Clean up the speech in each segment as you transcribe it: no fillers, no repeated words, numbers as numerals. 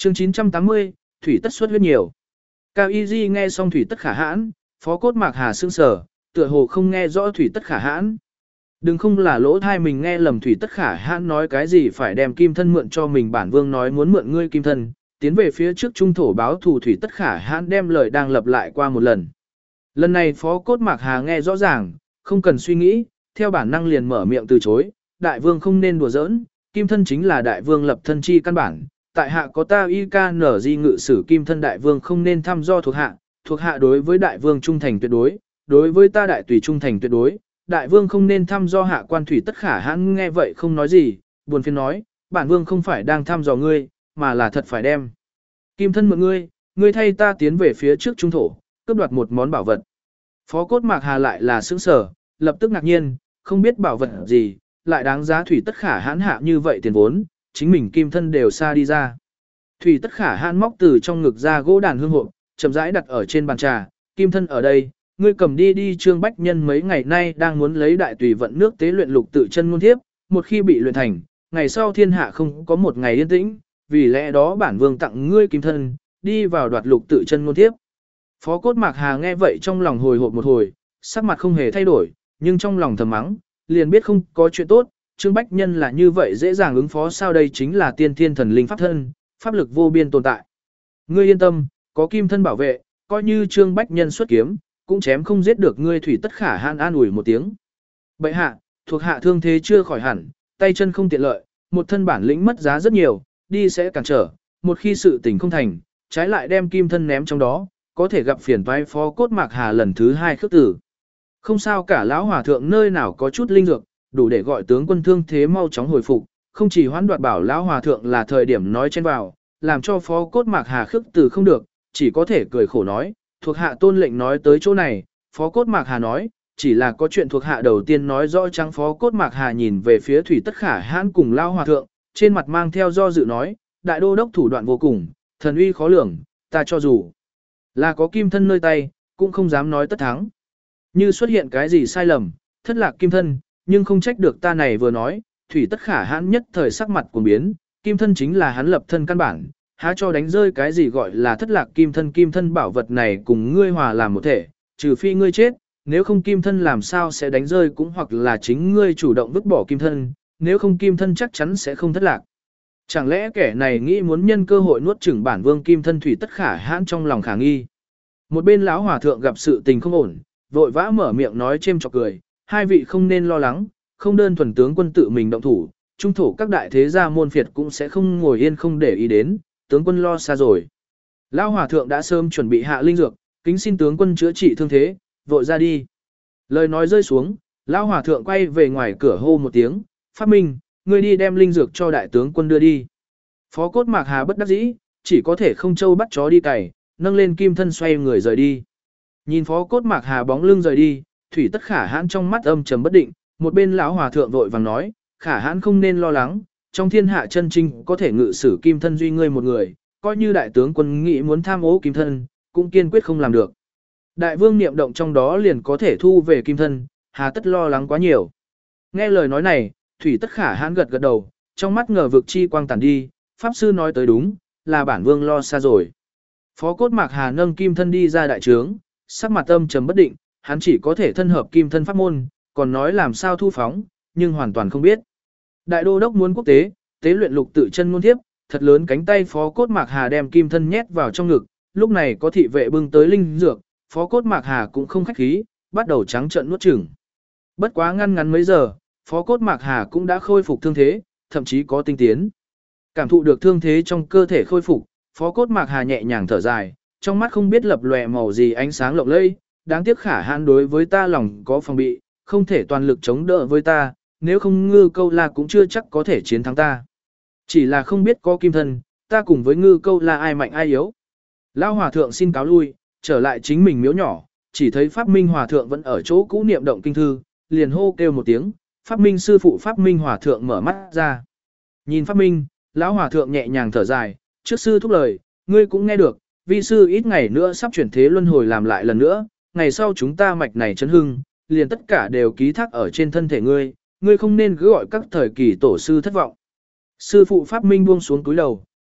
Chương 980, thủy tất xuất huyết nhiều. Cao Y Di nghe xong thủy tất khả hãn, phó cốt mạc hà sương sở, tựa hồ không nghe rõ thủy tất khả hãn. Đừng không là lỗ thai mình nghe lầm thủy tất khả hãn nói cái gì phải đem kim thân mượn cho mình, bản vương nói muốn mượn ngươi kim thân, tiến về phía trước trung thổ báo thù. Thủy tất khả hãn đem lời đang lặp lại qua một lần. Lần này phó cốt mạc hà nghe rõ ràng, không cần suy nghĩ, theo bản năng liền mở miệng từ chối. Đại vương không nên đùa giỡn, kim thân chính là đại vương lập thân chi căn bản. Tại hạ có ta y ca nở di ngự sử kim thân, đại vương không nên thăm do thuộc hạ đối với đại vương trung thành tuyệt đối, đối với ta đại tùy trung thành tuyệt đối, đại vương không nên thăm do hạ quan. Thủy tất khả hãn nghe vậy không nói gì, buồn phiền nói, bản vương không phải đang thăm dò ngươi, mà là thật phải đem kim thân mượn ngươi, ngươi thay ta tiến về phía trước trung thổ, cướp đoạt một món bảo vật. Phó cốt mạc hà lại là sững sờ, lập tức ngạc nhiên, không biết bảo vật gì, lại đáng giá thủy tất khả hãn hạ như vậy tiền vốn, chính mình kim thân đều xa đi ra. Thủy tất khả hãn móc từ trong ngực ra gỗ đàn hương hộp, chậm rãi đặt ở trên bàn trà, kim thân ở đây, ngươi cầm đi. Trương Bách Nhân mấy ngày nay đang muốn lấy đại tùy vận nước tế luyện lục tự chân ngôn thiếp, một khi bị luyện thành, ngày sau thiên hạ không có một ngày yên tĩnh, vì lẽ đó bản vương tặng ngươi kim thân, đi vào đoạt lục tự chân ngôn thiếp. Phó cốt mạc hà nghe vậy trong lòng hồi hộp một hồi, sắc mặt không hề thay đổi, nhưng trong lòng thầm mắng, liền biết không có chuyện tốt. Trương Bách Nhân là như vậy dễ dàng ứng phó sao? Đây chính là tiên thiên thần linh pháp thân, pháp lực vô biên tồn tại. Ngươi yên tâm, có kim thân bảo vệ, coi như Trương Bách Nhân xuất kiếm, cũng chém không giết được ngươi. Thủy tất khả hãn an ủi một tiếng. Bệ hạ, thuộc hạ thương thế chưa khỏi hẳn, tay chân không tiện lợi, một thân bản lĩnh mất giá rất nhiều, đi sẽ cản trở, một khi sự tình không thành, trái lại đem kim thân ném trong đó, có thể gặp phiền toái. Phó cốt mạc hà lần thứ 2 khước tử. Không sao cả, lão hòa thượng nơi nào có chút linh dược, đủ để gọi tướng quân thương thế mau chóng hồi phục, không chỉ hoãn đoạt bảo. Lão hòa thượng là thời điểm nói chen vào, làm cho phó cốt mạc hà khước từ không được, chỉ có thể cười khổ nói, thuộc hạ tôn lệnh nói tới chỗ này. Phó cốt mạc hà nói, chỉ là có chuyện thuộc hạ đầu tiên nói rõ trắng. Phó cốt mạc hà nhìn về phía thủy tất khả hãn cùng lão hòa thượng, trên mặt mang theo do dự nói, đại đô đốc thủ đoạn vô cùng, thần uy khó lường, ta cho dù là có kim thân nơi tay, cũng không dám nói tất thắng. Như xuất hiện cái gì sai lầm, thất lạc kim thân, nhưng không trách được ta này vừa nói. Thủy tất khả hãn nhất thời sắc mặt cuồng biến, kim thân chính là hắn lập thân căn bản, há cho đánh rơi cái gì gọi là thất lạc kim thân. Kim thân bảo vật này cùng ngươi hòa làm một thể, trừ phi ngươi chết, nếu không kim thân làm sao sẽ đánh rơi, cũng hoặc là chính ngươi chủ động vứt bỏ kim thân, nếu không kim thân chắc chắn sẽ không thất lạc. Chẳng lẽ kẻ này nghĩ muốn nhân cơ hội nuốt chửng bản vương kim thân? Thủy tất khả hãn trong lòng khả nghi. Một bên lão hòa thượng gặp sự tình không ổn, vội vã mở miệng nói chêm chọc cười, hai vị không nên lo lắng, không đơn thuần tướng quân tự mình động thủ, trung thổ các đại thế gia môn phiệt cũng sẽ không ngồi yên không để ý đến, tướng quân lo xa rồi. Lão hòa thượng đã sớm chuẩn bị hạ linh dược, kính xin tướng quân chữa trị thương thế, vội ra đi. Lời nói rơi xuống, lão hòa thượng quay về ngoài cửa hô một tiếng, Pháp Minh, ngươi đi đem linh dược cho đại tướng quân đưa đi. Phó cốt mạc hà bất đắc dĩ, chỉ có thể không châu bắt chó đi cày, nâng lên kim thân xoay người rời đi. Nhìn phó cốt mạc hà bóng lưng rời đi, thủy tất khả hãn trong mắt âm trầm bất định, một bên lão hòa thượng vội vàng nói, khả hãn không nên lo lắng, trong thiên hạ chân chính có thể ngự sử kim thân duy ngươi một người, coi như đại tướng quân nghĩ muốn tham ô kim thân, cũng kiên quyết không làm được. Đại vương niệm động trong đó liền có thể thu về kim thân, hà tất lo lắng quá nhiều. Nghe lời nói này, thủy tất khả hãn gật gật đầu, trong mắt ngờ vực chi quang tản đi, pháp sư nói tới đúng, là bản vương lo xa rồi. Phó cốt mạc hà nâng kim thân đi ra đại trướng, sắc mặt âm trầm bất định, hắn chỉ có thể thân hợp kim thân pháp môn, còn nói làm sao thu phóng, nhưng hoàn toàn không biết. Đại đô đốc muốn quốc tế, tế luyện lục tự chân ngôn thiếp, thật lớn cánh tay phó cốt mạc hà đem kim thân nhét vào trong ngực, lúc này có thị vệ bưng tới linh dược, phó cốt mạc hà cũng không khách khí, bắt đầu trắng trợn nuốt chửng. Bất quá ngăn mấy giờ, phó cốt mạc hà cũng đã khôi phục thương thế, thậm chí có tinh tiến. Cảm thụ được thương thế trong cơ thể khôi phục, phó cốt mạc hà nhẹ nhàng thở dài, trong mắt không biết lập lòe màu gì ánh sáng lộng lẫy, đáng tiếc khả hãn đối với ta lòng có phòng bị, không thể toàn lực chống đỡ với ta, nếu không Ngư Câu La cũng chưa chắc có thể chiến thắng ta. Chỉ là không biết có kim thân, ta cùng với Ngư Câu La ai mạnh ai yếu. Lão hòa thượng xin cáo lui, trở lại chính mình miếu nhỏ, chỉ thấy Pháp Minh hòa thượng vẫn ở chỗ cũ niệm động kinh thư, liền hô kêu một tiếng, Pháp Minh sư phụ. Pháp Minh hòa thượng mở mắt ra. Nhìn Pháp Minh, lão hòa thượng nhẹ nhàng thở dài, trước sư thúc lời, ngươi cũng nghe được, vi sư ít ngày nữa sắp chuyển thế luân hồi làm lại lần nữa, ngày sau chúng ta mạch này chấn hưng, liền tất cả đều ký thác ở trên thân thể ngươi, ngươi không nên cứ gọi các thời kỳ tổ sư thất vọng. Sư phụ Pháp Minh buông xuống túi đầu,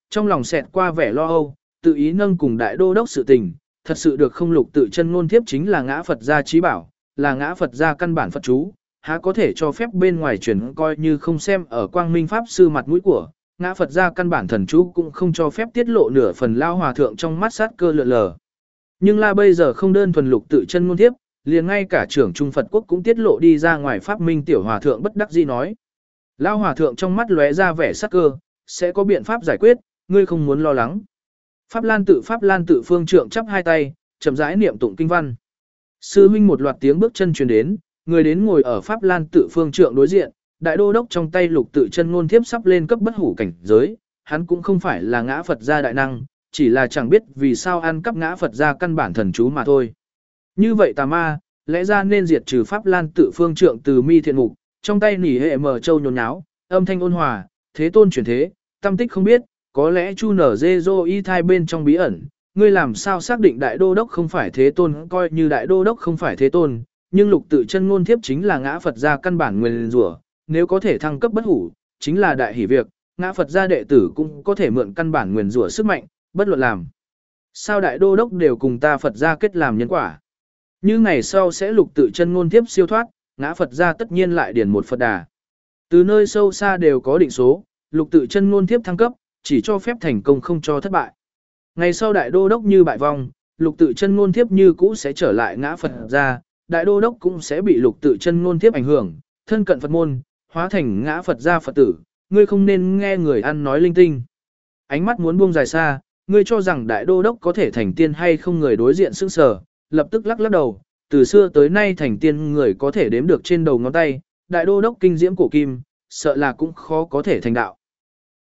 trong lòng xẹt qua vẻ lo âu, tự ý nâng cùng đại đô đốc sự tình, thật sự được không? Lục tự chân ngôn thiếp chính là ngã Phật gia trí bảo, là ngã Phật gia căn bản Phật chú, há có thể cho phép bên ngoài truyền coi như không xem ở Quang Minh Pháp Sư mặt mũi của, ngã Phật gia căn bản thần chú cũng không cho phép tiết lộ nửa phần lao hòa thượng trong mắt sát cơ lượn lờ. Nhưng là bây giờ không đơn thuần lục tự chân ngôn thiếp, liền ngay cả trưởng Trung Phật quốc cũng tiết lộ đi ra ngoài. Pháp Minh tiểu hòa thượng bất đắc dĩ nói. Lao hòa thượng trong mắt lóe ra vẻ sát cơ, sẽ có biện pháp giải quyết, ngươi không muốn lo lắng. Pháp Lan tự phương trượng chắp hai tay, chậm rãi niệm tụng kinh văn. Sư huynh, một loạt tiếng bước chân truyền đến, người đến ngồi ở Pháp Lan tự phương trượng đối diện, đại đô đốc trong tay lục tự chân ngôn thiếp sắp lên cấp bất hủ cảnh giới, hắn cũng không phải là ngã Phật gia đại năng, chỉ là chẳng biết vì sao ăn cắp ngã Phật gia căn bản thần chú mà thôi. Như vậy tà ma, lẽ ra nên diệt trừ. Pháp Lan tự phương trượng từ mi thiện mục, trong tay nỉ hệ mở châu nhốn nháo, âm thanh ôn hòa, thế tôn chuyển thế, tâm tích không biết, có lẽ chu nở dê dô y thai bên trong bí ẩn, ngươi làm sao xác định đại đô đốc không phải thế tôn? Coi như đại đô đốc không phải thế tôn, nhưng lục tự chân ngôn thiếp chính là ngã Phật gia căn bản nguyền rủa, nếu có thể thăng cấp bất hủ, chính là đại hỷ việc, ngã Phật gia đệ tử cũng có thể mượn căn bản nguyền rủa sức mạnh, bất luận làm sao đại đô đốc đều cùng ta Phật gia kết làm nhân quả. Như ngày sau sẽ lục tự chân ngôn thiếp siêu thoát, ngã Phật gia tất nhiên lại điển một Phật đà. Từ nơi sâu xa đều có định số, lục tự chân ngôn thiếp thăng cấp, chỉ cho phép thành công không cho thất bại. Ngày sau đại đô đốc như bại vong, lục tự chân ngôn thiếp như cũ sẽ trở lại ngã Phật gia, đại đô đốc cũng sẽ bị lục tự chân ngôn thiếp ảnh hưởng, thân cận Phật môn, hóa thành ngã Phật gia Phật tử, ngươi không nên nghe người ăn nói linh tinh. Ánh mắt muốn buông dài xa, ngươi cho rằng đại đô đốc có thể thành tiên hay không? Người đối diện sững sờ, lập tức lắc lắc đầu, từ xưa tới nay thành tiên người có thể đếm được trên đầu ngón tay, đại đô đốc kinh diễm cổ kim, sợ là cũng khó có thể thành đạo.